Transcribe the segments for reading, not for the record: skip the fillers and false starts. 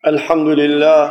الحمد لله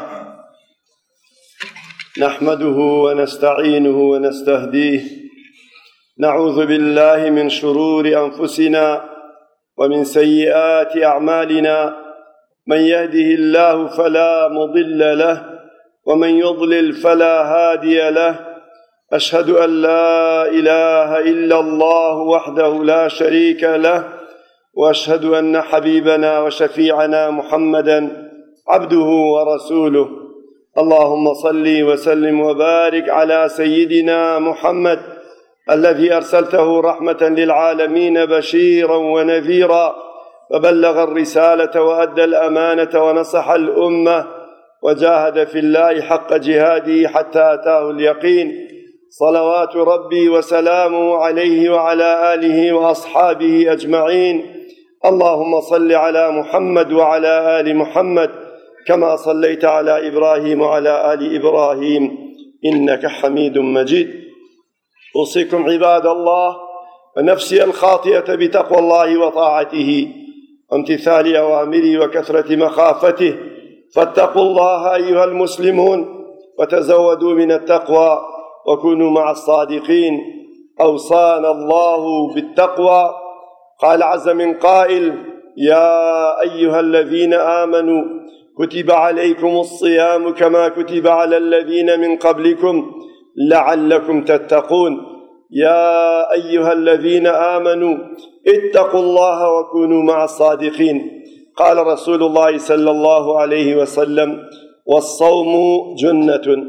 نحمده ونستعينه ونستهديه، نعوذ بالله من شرور أنفسنا ومن سيئات أعمالنا، من يهده الله فلا مضل له ومن يضلل فلا هادي له. أشهد أن لا إله إلا الله وحده لا شريك له، وأشهد أن حبيبنا وشفيعنا محمدًا عبده ورسوله. اللهم صل وسلم وبارك على سيدنا محمد الذي أرسلته رحمة للعالمين بشيرا ونذيرا، فبلغ الرسالة وأدى الأمانة ونصح الأمة وجاهد في الله حق جهاده حتى أتاه اليقين. صلوات ربي وسلامه عليه وعلى آله وأصحابه أجمعين. اللهم صل على محمد وعلى آل محمد كما صليت على إبراهيم وعلى آل إبراهيم إنك حميد مجيد. أوصيكم عباد الله ونفسي الخاطئة بتقوى الله وطاعته وامتثال أوامره وكثرة مخافته، فاتقوا الله أيها المسلمون وتزودوا من التقوى وكونوا مع الصادقين. أوصانا الله بالتقوى. قال عز من قائل: يا أيها الذين آمنوا كتب عليكم الصيام كما كتب على الذين من قبلكم لعلكم تتقون. يا أيها الذين آمنوا اتقوا الله وكونوا مع الصادقين. قال رسول الله صلى الله عليه وسلم: والصوم جنة.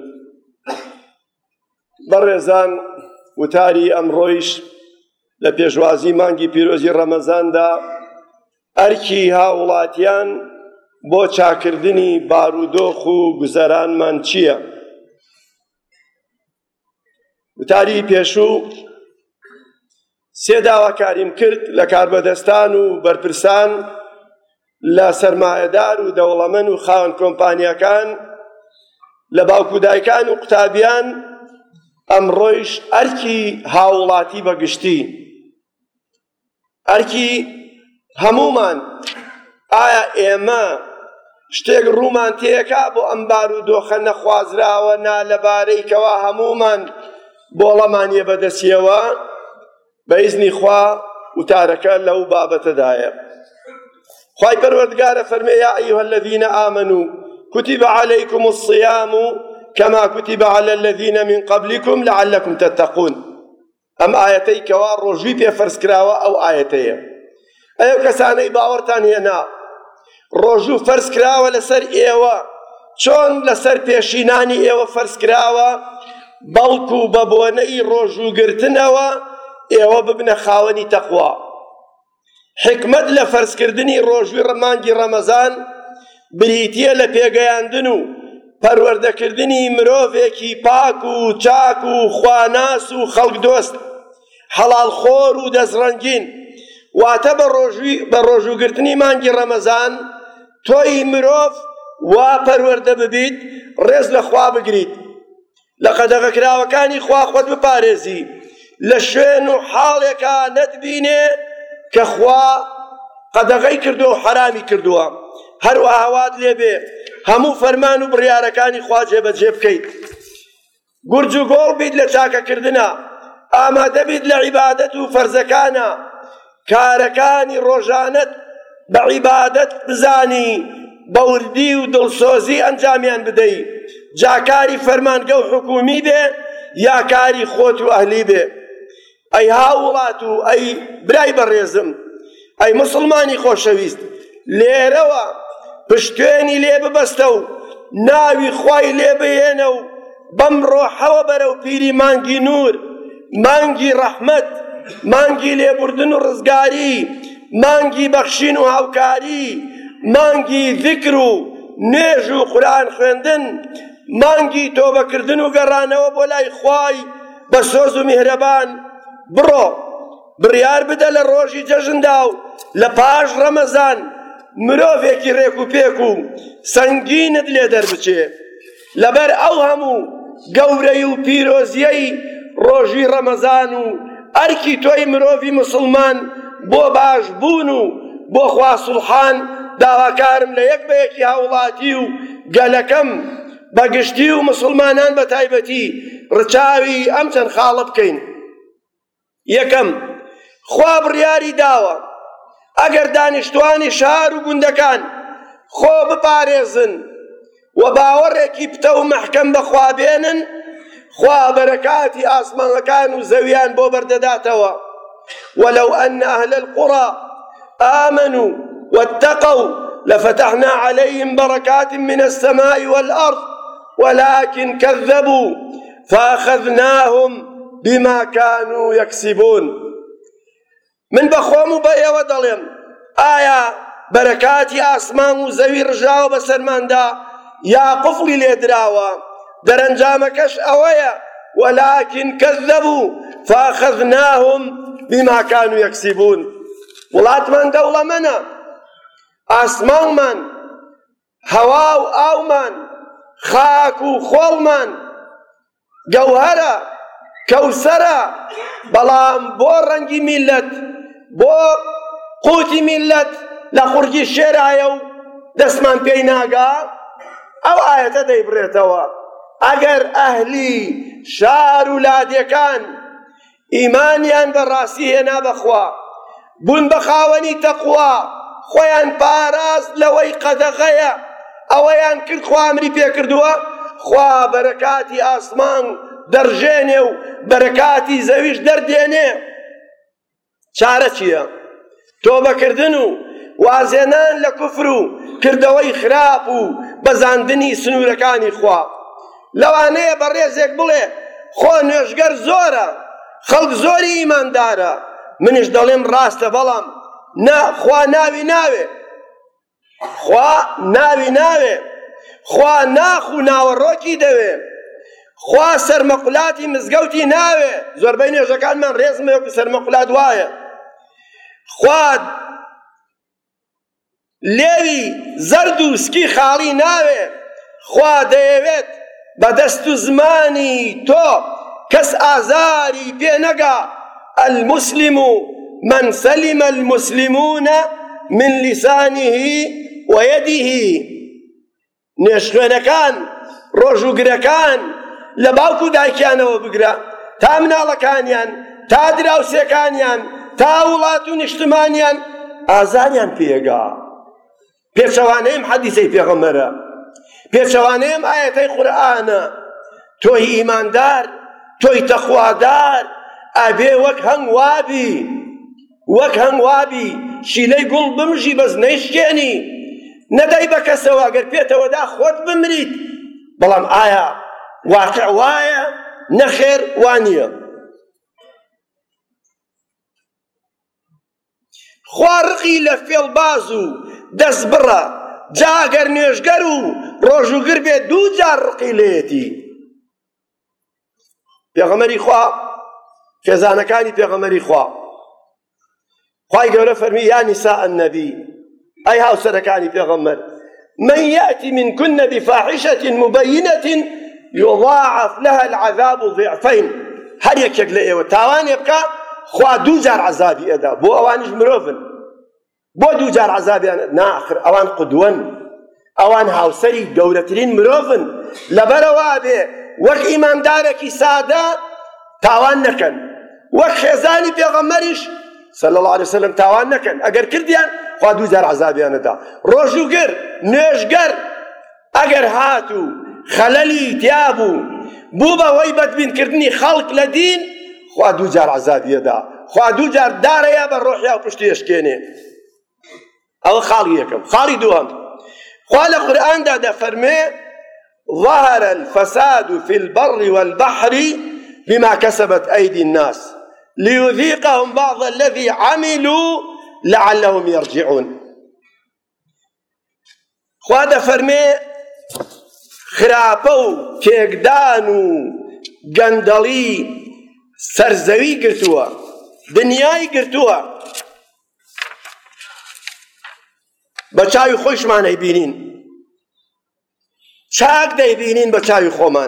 برزان وتاري أمرويش لپێشوازی مانگی پیرۆزی ڕەمەزاندا ئەرکی هاوڵاتیان بۆ چاکردنی بارودۆخ و گوزەرانمان چییە؟ وتاری پێشوو سێ داواکاریم کرد لە کاربەدەستان و بەرپرسان، لە سەرمایەدار و دەوڵەمەند و خاوەن کۆمپانیاکان، لە باوکو دایکان و قوتابیان. ئەمڕۆیش ئەرکی هاوڵاتی بەگشتی، ئەرکی هەمومان. ئایا ئێمە شتێک ڕوومان تێکا بۆ ئەم بارودۆخە نەخوازراوە نا لەبارەی کەوا هەمومان بۆڵەمانیە بەدەستیەوە؟ بەئیزنی خوا وتارەکە لەو بابەتەدایە. خوای پەروەردگارە فەرمێ: یا ئەیها الذین آمنوا كتب عليكم الصيام كما كتب على الذين من قبلكم لعلكم تتقون. ئەم ئاەتەی کەوا ڕۆژووی پێ فەرزکراوە ئەو ئاەتەیە. ئەو کەسانەی باوەڕتان هێنا ڕۆژوو فەرزکراوە لەسەر ئێوە چۆن لەسەر پێشینانی ئێوە فەرزکراوە، بەڵکو بە بۆنەی ڕۆژووگرتنەوە ئێوە ببنە خاوەنی تەقوا. حکمت لە فەرزکردنی ڕۆژووی مانگی ڕەمەزان بریتیە لە پێگەیاندن و پەروەردەکردنی مرۆڤێکی پاک و چاک و خواناس و خەڵکدۆست، حەڵاڵخۆر و دەستڕەنگین. واتە بە ڕۆژووگرتنی مانگی ڕەمەزان تۆی مرۆڤ وا پەروەردە ببیت، ڕێز لە خوا بگریت، لە قەدەغەکراوەکانی خوا خۆت بپارێزی، لە شوێن و حاڵێکا نەتبینێ کە خوا قەدەغەی کردووە و حەرامی کردووە. هەروەها وات لێبێ هەموو فەرمان و بڕیارەکانی خوا جێبەجێ بکەیت، گورج و گۆڵ بیت لە چاکەکردنە، ئامادە بیت لە عیبادەت و فەرزەکانە، کارەکانی ڕۆژانەت بە عیبادەت بزانی، بە وردی و دڵسۆزی ئەنجامیان بدەی، جاکاری فەرمانگە و حکومی بێ یا کاری خۆت و ئەهلی بێ. ئەی هاوڵات و ئەی برای بەڕێزم، ئەی موسڵمانی خۆشەویست، لێرەوە پشتێنی لێ ببەستە و ناوی خوای لێ بهێنە و بەم ڕۆحەوە بەرەو پیری مانگی نور، مانگی ڕەحمەت، مانگی لێبوردن و ڕزگاری، مانگی بەخشین و هاوکاری، مانگی ذکر و نوێژ و قورئان خوێندن، مانگی تۆبەکردن و گەڕانەوە بۆ لای خوای بە سۆز و میهرەبان. بڕۆ بڕیار بدە لە ڕۆژی جەژندا و لە پاش ڕەمەزان مرۆڤێکی ڕێک و پێک و سەنگینت لێ دەربچێ، لەبەر ئەو هەموو گەورەی و پیرۆزیەی ڕۆژی ڕەمەزان و ئەرکی تۆی مرۆڤی موسڵمان بۆ باش بوون و بۆ خوا سوڵحان داواکارم لە یەک بە یەکی هاوڵاتی و گەلەکەم بەگشتی و مسلمانان بە تایبەتی ڕچاوی ئەم چەند خاڵە بکەین. یەکەم، خوا بڕیاری داوە ئەگەر دانیشتوانی شار و گوندەکان خۆ بپارێزن و باوەڕێکی پتە و مەحکەم بەخوا بێنن، خوا بەرەکاتی ئاسمانەکان و زەویان بۆ بەردەداتەوە. ولو أن أهل القرى آمنوا واتقوا لفتحنا عليهم بركات من السماء والأرض ولكن كذبوا فأخذناهم بما كانوا يكسبون. من بخوم بأي ودلهم آية بركات آسمان وزوي رجاو بسرمان دا يا قفل ليدراوا درنجامكش أويا ولكن كذبوا فأخذناهم بما كانوا يكسبون. وڵات من دەوڵە منە، ئاسمانمان، هەوا و ئاومان، خاک و خۆڵمان گەوهەرە، کەوسەرە، بەڵام بۆ ڕەنگی میلەت، بۆ قوتی میلەت لە قورگی شێرایە و دەستمان پێی ناگا. ئەو ئاەتە دەیبڕێتەوە ئەگەر ئەهلی شار و لادێکان ئیمانیان بەڕاستی هێنا بەخوا، بوون بە خاوەنی تەقوا، خۆیان پاراست لەوەی قەدەغەیە ئەوەیان کرد خوا ئەمری پێکردووە، خوا بەرەکاتی ئاسمان دەڕژێنێ و بەرەکاتی زەویش دەردێنێ. چارە چییە؟ تۆبەکردن و وازێنان لە کوفر و کردەوەی خراپ و بەزاندنی سنوورەکانی خوا. لەوانەیە بەڕێزێک بڵێ خۆ نوێژگەر زۆرە، خەڵک زۆری ئیماندارە، منیش دەڵێم ڕاستە، بەڵام خوا ناوی ناوێ، خوا ناوی ناوێ، خوا ناخ و ناوەڕۆکی دەوێ، خوا سەرمەقولاتی مزگەوتی ناوێ. زۆربەی نوێژەکانمان ڕێزمە وەکو سەرمەقولات وایە. خوا لێوی زەرد و سکی خاڵی ناوێ. خوا دەیەوێت بە دەست و زمانی تۆ کەس ئازاری پێ نەگا. المسلم من سلم المسلمون من لسانه ويده. نوێژخوێنەکان ڕۆژوگرەکان لە باوکو دایکیانەوە بگرە، تا مناڵەکانیان، تا دراوسێکانیان، تا وڵات و نیشتمانیان ئازاریان پێگا. پێچەوانەیەم حەدیسەی پێغەمبەرە، پێچەوانەیەم ئاەتەی قورئانە. تۆی ئیماندار، تۆی تەخوادار ئەبێ وەک هەنگوابی، وەک هەنگوابی شیلەی گوڵ بمژی بەس نەیشکێنی، نەدەی بە کەسەوە ئەگەر پێتەوەدا خۆت بمریت. بەڵام ئایا واقع وایە؟ نەخێر وانییە. خوا ڕقی لە فێڵباز و دەست بڕە، جا ئەگەر نوێژگەر و ڕۆژوگر بێت دوو جار ڕقی لێتی. پێغەمبەری خوا، خێزانەکانی پێغەمبەری خوا، خوای گەورە فەرمی یا نیساء النەبی، ئەی هاوسەرەکانی پێغەمبەر، من يأتي منكن بفاحشة مبينة يضاعف لها العذاب ضعفين. هەر یەکێک لە ئێوە تاوانێ بکە، خوا دوو جار عەزابی ئەدا. بۆ ئەوانیش مرۆڤن، بۆ دوو جار عەزابیان ناخر. ئەوان قودوەن، ئەوان هاوسەری گەورەترین مرۆڤن. لەبەرەوە بێ وەک ئیماندارێکی سادە تاوان نەکەن، وەک خێزانی پێغەمبەریش صلی الله علیه وسلم تاوان نەکەن. ئەگەر کردیان خوا دوو جار عەزابیانەدا. ڕۆژوگر، نوێژگەر ئەگەر هاتوو خەلەلی تیا بوو بە وەی بەدبینکردنی خەڵک لە دین، خوا دوو جار عەزابیەدا، خوا دوو جار دارەیە بە ڕۆحیا و پشتی ئەشکێنێ. ئەوە خاڵی یەکەم. خاڵی دووەم، خوا لە قورئاندا دەفەرمێ ظهر الفساد في البر والبحر بما كسبت أيدي الناس ليذيقهم بعض الذي عملوا لعلهم يرجعون. خوا دەفەرمێ خراپە و تێکدان و گەندەڵی سەرزەوی گرتووە، دنیای گرتووە، بە چاوی خۆشمان ئەیبینین، چاک دەیبینین بە چاوی خۆمان.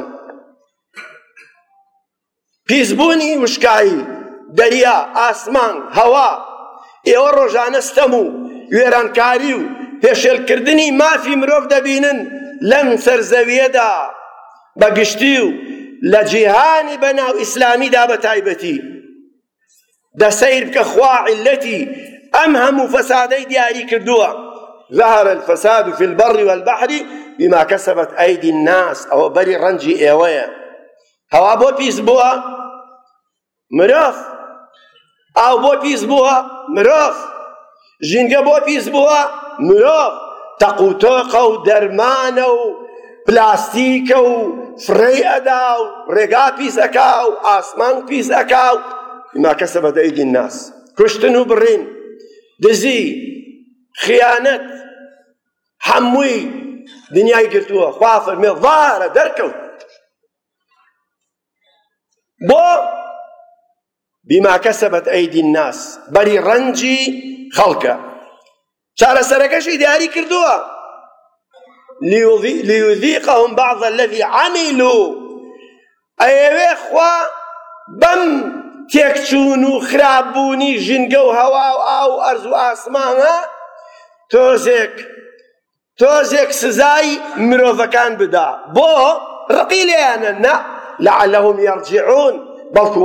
پیسبوونی وشکایی، دەریا، ئاسمان، هەوا، ئێوە ڕۆژانە ستەم و وێرانکاری و پێشێلکردنی مافی مرۆڤ دەبینن لەم سەرزەویەدا بەگشتی و لە جیهانی بەناو ئیسلامیدا بە تایبەتی دەسەیر بکە خوا عیلەتی ئەم هەموو فەسادەی دیاری کردووە. ظهر الفساد في البر والبحر بما كسبت أيدي الناس أو بري رنجي إيوية هوا بو بيس بوها مروف أو بو بيس بوها مروف جنگە بۆ پیس بووە مرۆڤ تەقوتۆقە و دەرمانە و پلاستیکە و فڕێی ئەدا و ڕێگا پیس ئەکا و ئاسمان پیس ئەکا و بما كسبت أيدي الناس کوشتن و بڕین دزی خیانەت هەمووی دنیای گرتووە. خوا فەرمێ ظاهرە دەرکەوت بۆ بما كسبت أيدي الناس بەری ڕەنجی خەڵکە. چارەسەرەکەشی دیاری کردووە ليذيقهم بعض الذي عملوا ئەیەوێ خوا بەم تێکچوون و خراپبوونی ژینگە و هەوا و ئاو و ئەرز و ئاسمانە تۆزێک سزای مرۆڤەکان بدا بۆ ڕقی لێیانە نە لعلهم يرجعون بەڵکو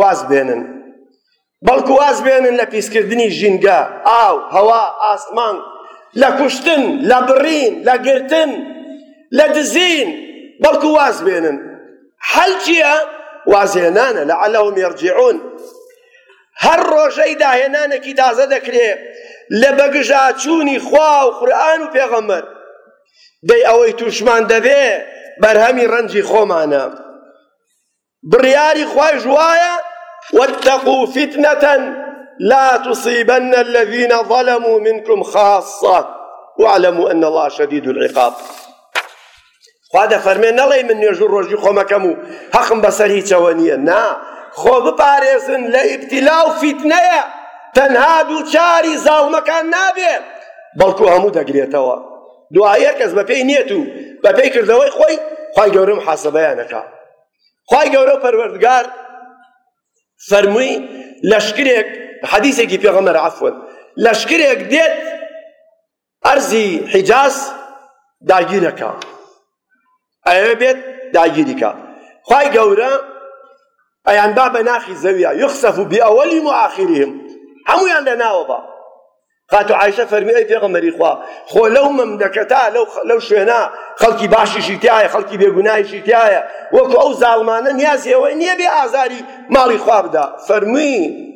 واز بێنن لە پیسکردنی ژینگە ئاو هەوا ئاسمان لە کوشتن لە بڕین لە گرتن لە دزین بەڵکو واز بێنن. حەل چییە؟ وازهێنانە لعلهم يرجعون. هەر ڕۆژەی داهێنانێکی تازە دەکرێت لە بەگژاچوونی خوا و قورئان و پێغەمبەر دەی ئەوەی تووشمان دەبێ بەرهەمی ڕەنجی خۆمانە. بڕیاری خوای ژوایە واتقوا فتنة لا تصيبن الذين ظلموا منكم خاصة واعلموا أن الله شديد العقاب. خوا دەفەرمێ نەڵێ من نوێژ و ڕۆژی خۆمەکەم و حەقم بەسەر هیچەوە نییە. نا، خۆ بپارێزن لە ئیبتیلا و فیتنەیە. تەنها دووچاری زاڵمەکان نابێ بەڵکو هەموو دەگرێتەوە. دوای هەر کەس بەپێی نێت و بەپێی کردەوەی خۆی خوای گەورە محاسەبەیانەکا. خوای گەورە پەروەردگار فەرمووی لەشکرێک حەدیثێکی پێغەمبەر عەفوەن لەشکرێک دێت ئەرزی حیجاز داگیرەکە ئەوێ بێت داگیریکە. خوای گەورە ئەیان با بە ناخی زەویە یخسەف بئەوەلهم و ئاخرهم هەموویان لە ناوە با. خاتو عایشە فەرمی ئەی پێغەمبەری خوا خۆ لەو مەملەکەتا لەو شوێنە خەڵکی باشیشی تایە خەڵکی بێگوناهیشی تایە وەکو ئەو زاڵمانە نیازی ئەوەی نییە بێ ئازاری ماڵی خوا بدا. فەرمی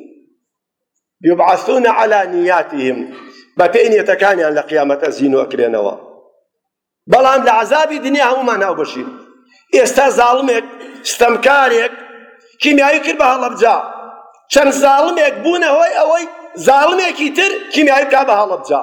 یبعثون علی نیاتهم بەپێی نیەتەکانیان لە قیامەتە زین و ئەکرێنەوە. بەڵام لە عەزابی دنیا هەموومان ناو بەشین. ئێستا زاڵمێک ستەمکارێک کیمیایی کرد بە هەڵەبجا چەند زاڵمێک بوونە هۆی ئەوەی زاڵمێکی تر کیمیایی بکا بە هەڵەبجا.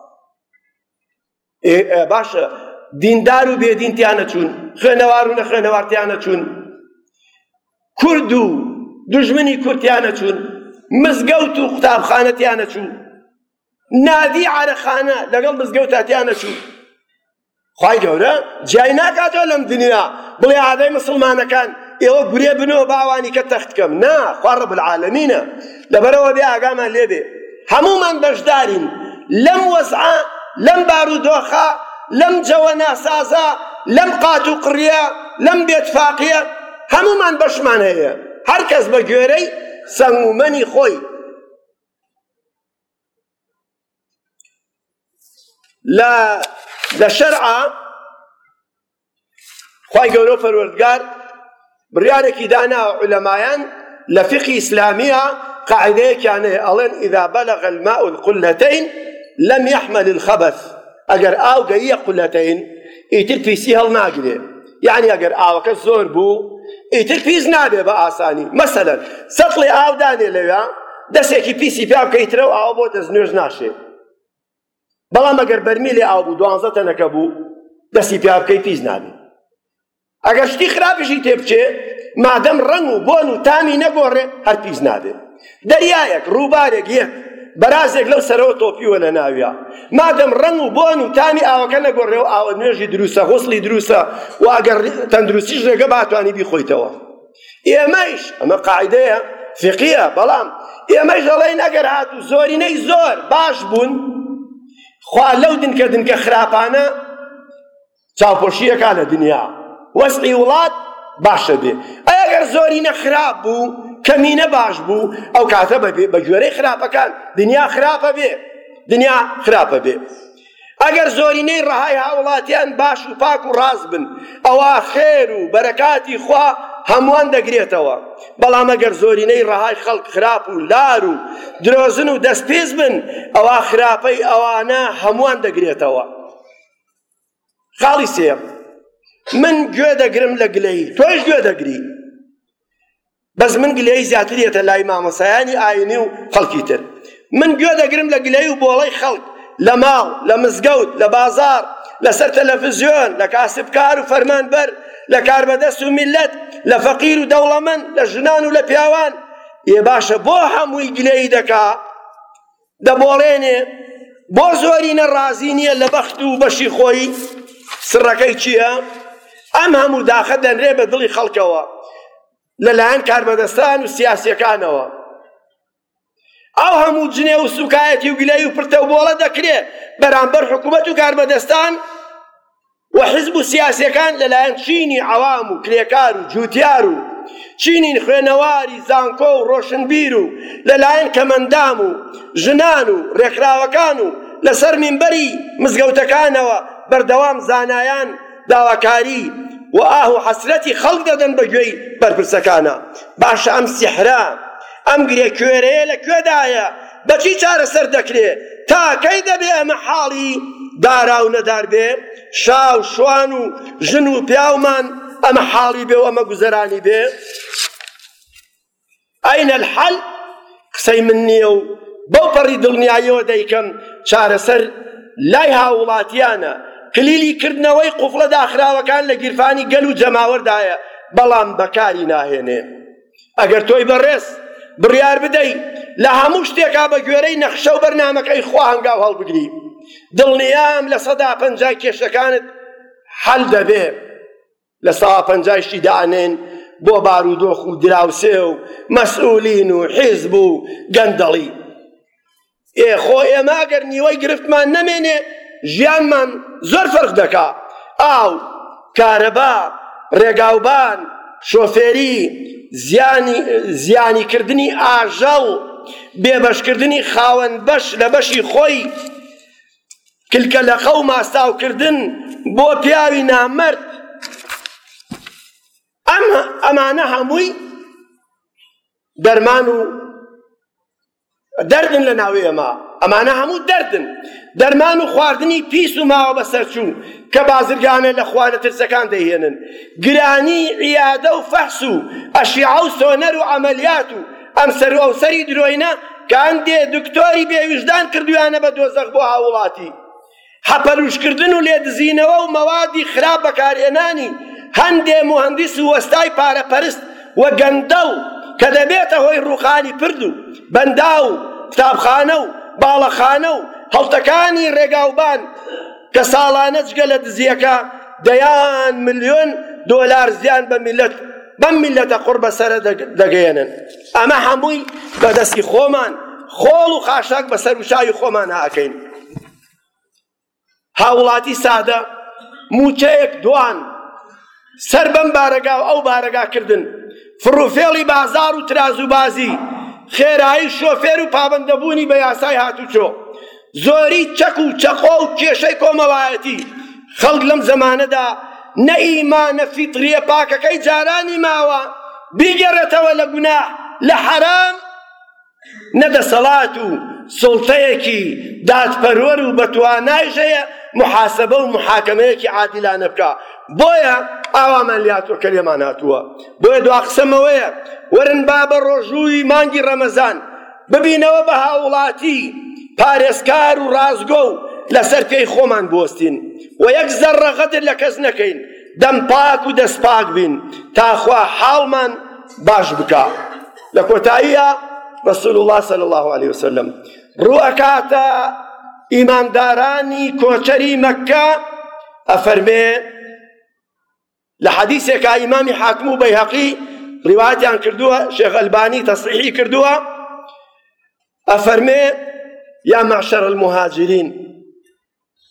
باشە دیندار و بێدینتیانە چوون خوێنەوار و نەخوێنەوارتیانە چوون کورد و دوژمنی کورتیانە چوون مزگەوت و قوتابخانەتیانە چوون نادی عارەخانە لەگەڵ مزگەوتاتیانە چوون. خوای گەورە جای ناکاتەوە لەم دنیا بڵێ عادەی مسڵمانەکان ئێوە گورێ بنەوە باوانی کە تەختکەم. نا، خوا ڕەب العالەمینە لەبەرەوە بێ ئاگامان لێبێ هەموومان بەشدارین لەم وەزعە لەم بارودۆخە لەم جەوە ناسازە لەم قات و قڕیە لەم بێتفاقیە هەموومان بەشمان هەیە هەر کەس بە گوێرەی سەنگومەنی خۆی. لە شەرعە خوای گەورە پەروەردگار بڕیارێکی دانا عولەمایان لە فقی ئیسلامیە قاعدەیەکیان هەیە ئەڵێن ئیذا بەلەغ الماء القلەتەین لەم یەحمەل الخەبەث. ئەگەر ئاو گەیە قولەتەین ئیتر پیسی هەڵناگرێ. یعنی ئەگەر ئاوەکە زۆر بوو ئیتر پیس نابێ بە ئاسانی. مەسەلەن سەتڵی ئاو دانێ لەوێ دەستێکی پیسی پیا بکەیترە و ئاو بۆ دەستنوێژ ناشێ. بەڵام ئەگەر بەرمیلێ ئاو بوو 12 تەنەکە بوو دەستی پیا بکەی پیس نابێ. ئەگەر شتی خراپیشی تێ بچێ مادەم ڕەنگ و بۆن و تامی نەگۆڕێ هەر پیس نابێ. دەریایەک ڕووبارێک یەک بەرازێک لەو سەرەوە تۆپیوە لە ناویە مادەم ڕەنگ و بۆن و تامی ئاوەکە نەگۆڕێ و ئاوە نوێژی دروستە غوسڵی دروستە و ئەگەر تەندروستیش ڕێگە باتوانی بیخۆیتەوە. ئێمەیش ئەمە قاعدەیە فقیە بەڵام ئێمەش دەڵێن ئەگەر هاتوو زۆرینەی زۆر باش بوون خوا لەو دنکە خراپانە چاوپۆشیەکە لە دنیا وەسعی وڵات باشە بێ. ئەگەر زۆرینە خراپ بوو کەمینە باش بوو ئەو کاتە بە گوێرەی خراپەکان دنیا خراپە بێ. ئەگەر زۆرینەی ڕەهای هاوڵاتیان باش و پاک و ڕاز بن ئەوە خێر و بەرەکاتی خوا هەمووان دەگرێتەوە. بەڵام ئەگەر زۆرینەی ڕەهای خەڵک خراپ و لار و درۆزن و دەستپێز بن ئەوە خراپەی ئەوانە هەمووان دەگرێتەوە. خاڵی سێم، من گوێ دەگرم لە گلەی، تۆش گوێ دەگری، بەس من گلەی زیاترێتە لای مامۆسایانی ئاینی و خەڵکی تر. من گوێ دەگرم لە گلەی و بۆڵەی خەڵک لە ماڵ، لە مزگەوت، لە بازار، لەسەر تەلەڤیزیۆن، لە کاسبکار و فەرمانبەر، لە کاربەدەست و میلەت، لە فەقیر و دەوڵەمەند، لە ژنان و لە پیاوان. ئێ باشە بۆ هەمووی گلەی دەکا دەبۆڵێنێ، بۆ زۆرینە ڕازی نییە لە بەخت و بەشی خۆی. سڕەکەی چییە؟ ئەم هەموو داخە دەنرێ بە دڵی خەڵکەوە لەلایەن کاربەدەستان و سیاسیەکانەوە. ئەو هەموو جنێ و سوکایەتی و گلەی و پرتە و بۆڵە دەکرێ بەرامبەر حکوومەت و کاربەدەستان و حیزب و سیاسیەکان لەلایەن چینی عەوام و کرێکار و جوتیار و چینی خوێنەواری زانکۆ و ڕۆشنبیر و لەلایەن کەمەندام و ژنان و ڕێکراوەکان و لەسەر مینبەری مزگەوتەکانەوە بەردەوام زانایان داواکاری و ئاه و حەسرەتی خەڵک دەدەن بە گوێی بەرپرسەکانە. باشە ئەم سیحرە ئەم گرێکوێرەیە لەکوێدایە؟ بەچی چارەسەر دەکرێ؟ تا کەی دەبێ ئەمە حاڵی دارا و نەدار بێ؟ شاو شوان و ژن و پیاومان ئەمە حاڵی بێ و ئەمە گوزەرانی بێ؟ ئەینە الحەل؟ قسەی من نییە و بەو پەڕی دڵنیاییەوە دەیکەم چارەسەر لای هاوڵاتیانە. کلیلی کردنەوەی قوفڵە داخراوەکان لە گیرفانی گەل و جەماوەردایە، بەڵام بەکاری ناهێنێ. ئەگەر تۆی بەڕێز بڕیار بدەی لە هەموو شتێکا بە گوێرەی نەخشە و بەرنامەکەی خوا هەنگاو هەڵبگری، دڵنیام لە 150 کێشەکانت حەل دەبێ. لە 150 دانێن بۆ بارودۆخ و دراوسێ و مەسئولین و حیزب و گەندەڵی. خۆ ئێمە ئەگەر نیوەی گرفتمان نەمێنێ ژیانمان زۆر فەرق دەکا. ئاو، کارەبا، ڕێگاوبان، شۆفێری، زیانیکردنی ئاژەڵ، بێبەشکردنی خاوەن بەش لە بەشی خۆی، کلکەلەخە و ماستاوکردن بۆ پیاوی نامەرد، ئەمانە هەمووی دەرمان و دەردن لە ناوی ئەمە. ئەمانە هەموو دەردن، دەرمان و خواردنی پیس و ماوە بەسەرچوو کە بازرگانە لە خوانە ترسەکان دەهێنن، گرانی عیادە و فەحس و ئەشیعە و سۆنەر و عەمەلیات و ئەم سەر و ئەوسەری درۆینە کە هەندێ دکتۆری بێویژدان کردویانە بە دۆزەخ بۆ هاوڵاتی، حەپەلوشکردن و لێدزینەوە و مەوادی خراپ بەکارهێنانی هەندێ مهەندیس و وەستای پارەپەرست وە گەندەڵ کە دەبێتە هۆی ڕووخانی پرد و بەندا و کتابخانە و باڵەخانە و هەڵتەکانی ڕێگاوبان کە ساڵانە جگە لە دزیەکە دەیان ملیۆن دۆلار زیان بەم میلەتە قوڕ بەسەرە دەگەێنن. ئەمە هەمووی بەدەستی خۆمان، خۆڵ و خاشاک بەسەر و شاوی خۆمان هاکەین. هاوڵاتی سادە موچەیەک دوان سەر بەم بارەگا و ئەو بارەگاکردن، فڕوفێڵی بازار و ترازوبازی، خێرایی شۆفێر و پابەندەبوونی بە یاسای هاتوچۆ، زۆری چەک و چەقۆ و کێشەی کۆمەڵایەتی. خەڵک لەم زەمانەدا نە ئیمانە فیتریە پاکەکەی جارانی ماوە بیگەڕێتەوە لە گوناح لە حەرام، نەدەسەڵات و سڵتەیەکی دادپەروەر و بەتوانایش هەیە محاسبە و محاکەمەیەکی عادیلانە بکە. بۆیە ئاوامان لاتوە کە لێمان هاتووە. بۆیە دوا قسەمەوەیە وەرن با بە ڕۆژووی مانگی ڕەمەزان ببینەوە بە هاوڵاتی پارێزکار و ڕازگۆ و لەسەر پێی خۆمان بوەستین و یەک زەڕە غەدر لە کەس نەکەین، دەم پاک و دەست پاک بین تاخوا حاڵمان باش بکە. لە کۆتاییە رسول الله صلی الله عليه وسلم ڕوئەکاتە ئیماندارانی کۆچەری مەککە ئەفەرمێ لە حەدیثێکە ئیمامی حاکم و بەیهەقی ڕیوایەتیان کردووە، شێخ ئەلبانی تەصحیحی کردووە، ئەفەرمێ یا معشەر المهاجرین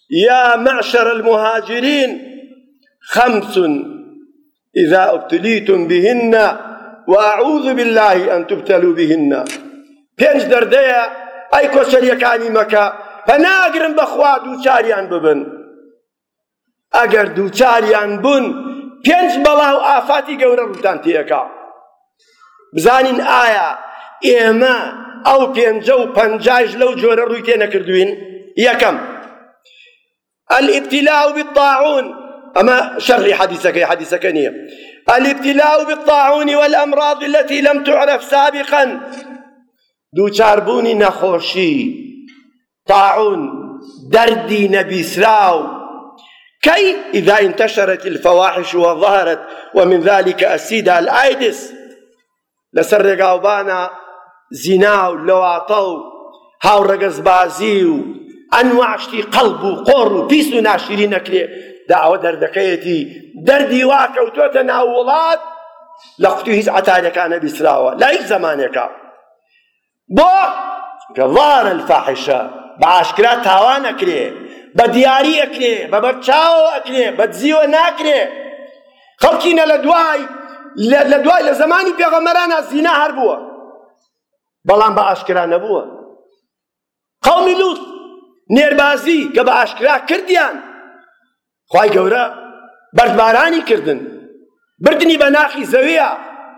يا معشر المهاجرين 5 إذا ابتليتم بهن وأعوذ بالله أن تبتلوا بهن. 5 دردەیە ئەی کۆچەریەکانی مەکە پەناگرن بەخوا دووچاریان ببن. ئەگەر دووچاریان بوون 5 بەڵاو ئافاتی گەورە ڕووتان تێەکا. بزانین ئایا ئێمە ئەو 5 لەو جۆرە ڕووی تێ نەکردوین؟ یەکەم الابتلاء بالطاعون، أما شرح حديثك نية. الابتلاء بالطاعون والأمراض التي لم تعرف سابقا. دووچاربوونی نەخۆشی طاعون دردي نبيسراو كي إذا انتشرت الفواحش وظهرت ومن ذلك السيدة الأيدس لسر رقاوبانا زناو لواتو هاو رقص بازيو أنواع شتي قلب وقر وبيس وناشرين نكري دعوة دردكيتي دردي واكا وتوتا ناولات لقتو هيز عتالي كان بيسراوا لا هيك زمانك بو ظهر الفاحشة بعشكرات هاوان أكري بدياري أكري ببرشاو أكري بدزيو ناكري خلقينا لدواي لزماني بيغمرانا الزنا هربوا بلان بأشكرا نبوا قومي لوط نيربازي كبأشكرا كرديان خواهي قورا بردباراني كردن بردني بناخي زوية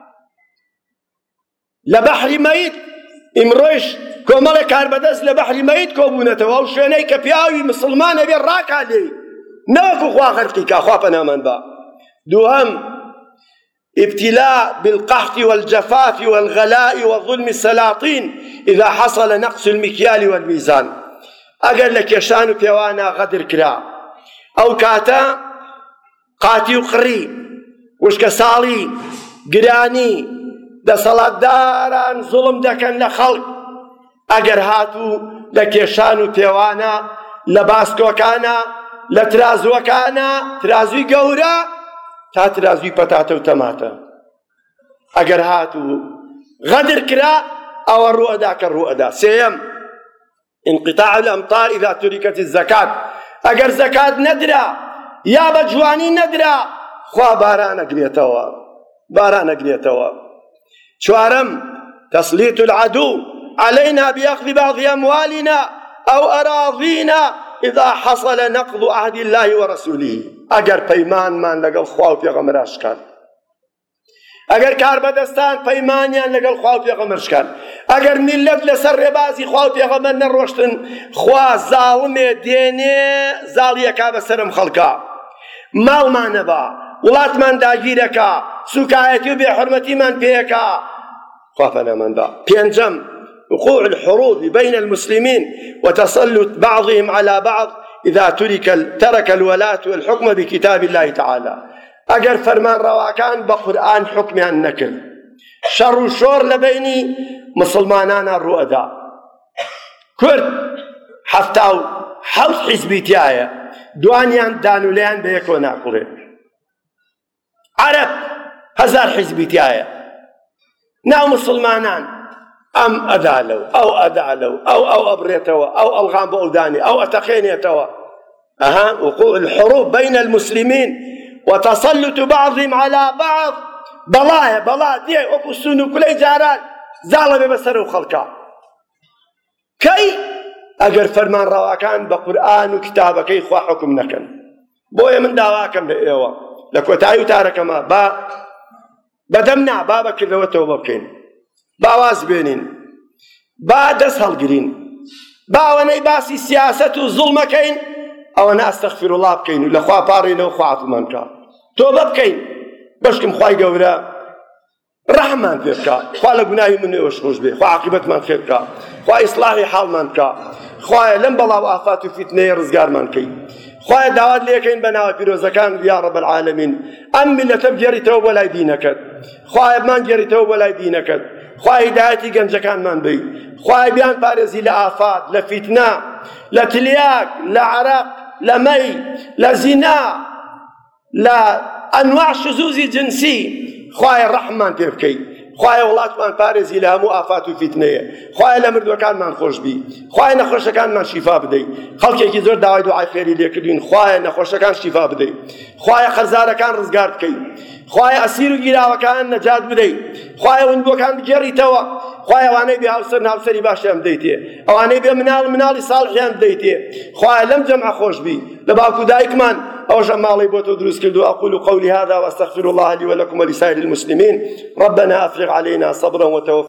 لبحر ميت امروش كومال كاربدس لبحر ميت كوبونته وشوني كبياوي مسلمان بين راك عليه نوكو خوا خرقك خوا بنامان با. دوهم ابتلاء بالقحط والجفاف والغلاء وظلم السلاطين إذا حصل نقص المكيال والميزان. أقل لك يشانو بيوانا غدر كرا أو كاتا قاتي وقري وشك سالي قراني دا صلاة داران ظلم دكن لخلق أقر هاتو لك يشانو بيوانا لباسكو كانا لترازو كانا ترازوي قورا تا ترازوي بتاتا وتماتا أقر هاتو غدر كرا أو الرؤدا كالرؤدا. سيم انقطاع الأمطار إذا تركت الزكاة. أقر زكاة ندرا يا بجواني ندرا خوا بارانا قريتوا. شوارم تسليط العدو علينا بأخذ بعض أموالنا أو أراضينا إذا حصل نقض عهد الله ورسوله. أقر بيمان من لقل خواو في غمراش كان أقر كاربدستان بيمانيان لقل خواو في غمرش كان أقر ملت لسر بازي خواو في غمر نروشتن خوا ظالمي ديني زالية كاب سرم خلقا مال ما نبا ولات من داگیركا سكايتي بحرمتي من بيكا خوافنا من با. بينجم وقوع الحروب بين المسلمين وتسلط بعضهم على بعض إذا ترك الولاة والحكم بكتاب الله تعالى. أجر فرمان رواكان بقرآن حكم النكل شر وشور لبيني مسلمانان الرؤدا كرد حفتاو حوث حزبيتيايا دوانيان دانوليان بيكو ناكوري عرب 1000 حزبيتيايا ناو مسلمانان أم أدالو أو أدالو أو أبريتوا أو ألغام بأوداني أو أتخينيتوا. وقوع الحروب بين المسلمين وتسلط بعضهم على بعض بلا دي أكو السنو كلي جاران زالة ببسر وخلقا كي أجر فرمان رواكان بقرآن وكتابك يخوا حكم نكن بويا من داواكم لإيوا لكو تعيو تارك ما بدمنا بابا كذا وتوبكين باواز بينين دس هالقرين وني باسي سياسة وظلم كين أو أنا أستغفر الله بكين ولا خوا بارين وخوا عثمان كا توبة بكين بشكم خواي قورا رحمن فيك خوا لقناي مني وشخوش به خوا عاقبة من خيرك خوا إصلاحي حال من كا خوا لم بلا وآفات وفتنة رزقار من كي خوا دعوات ليكين بناوي بيروزكان يا رب العالمين أم اللي تبجري توبة لا يدينك خوا من جري توبة لا يدينك خوا هدايتي جنجكان من بي خوا بيان بارزي لآفات لفتنة لتلياق لعرق لمي لزنا لأنواع شذوذ جنسي خواهي الرحمن تبكي خوایە وڵاتمان پارێزی لە هەموو ئافات و فیتنەیە، خوایە لە مردووەکانمان خۆشبی، خوایە نەخۆشەکانمان شیفا بدەیت. خەڵکێکی زۆر داوای دوعای خێری لێکردوین، خوایە نەخۆشەکان شیفا بدەیت، خوایە خەرزارەکان ڕزگار بکەیت، خوایە ئەسیر و گیراوەکان نەجات بدەیت، خوایە وندوەکان بگێڕیتەوە، خوایە ئەوانەی بێ هاوسەر ناوسەری باشیان بدەیتێ، ئەوانەی بێ مناڵی ساڵحیان بدەیتێ، خوایە لەم جەمعە خۆشبی لە باوکو دایکمان ئەوەش ماڵی بۆ تۆ دروست کردو. أقول قولي هذا وأستغفر الله لي ولكم ولسائر المسلمين. ربنا أفرغ علينا صبرا وتوفيقا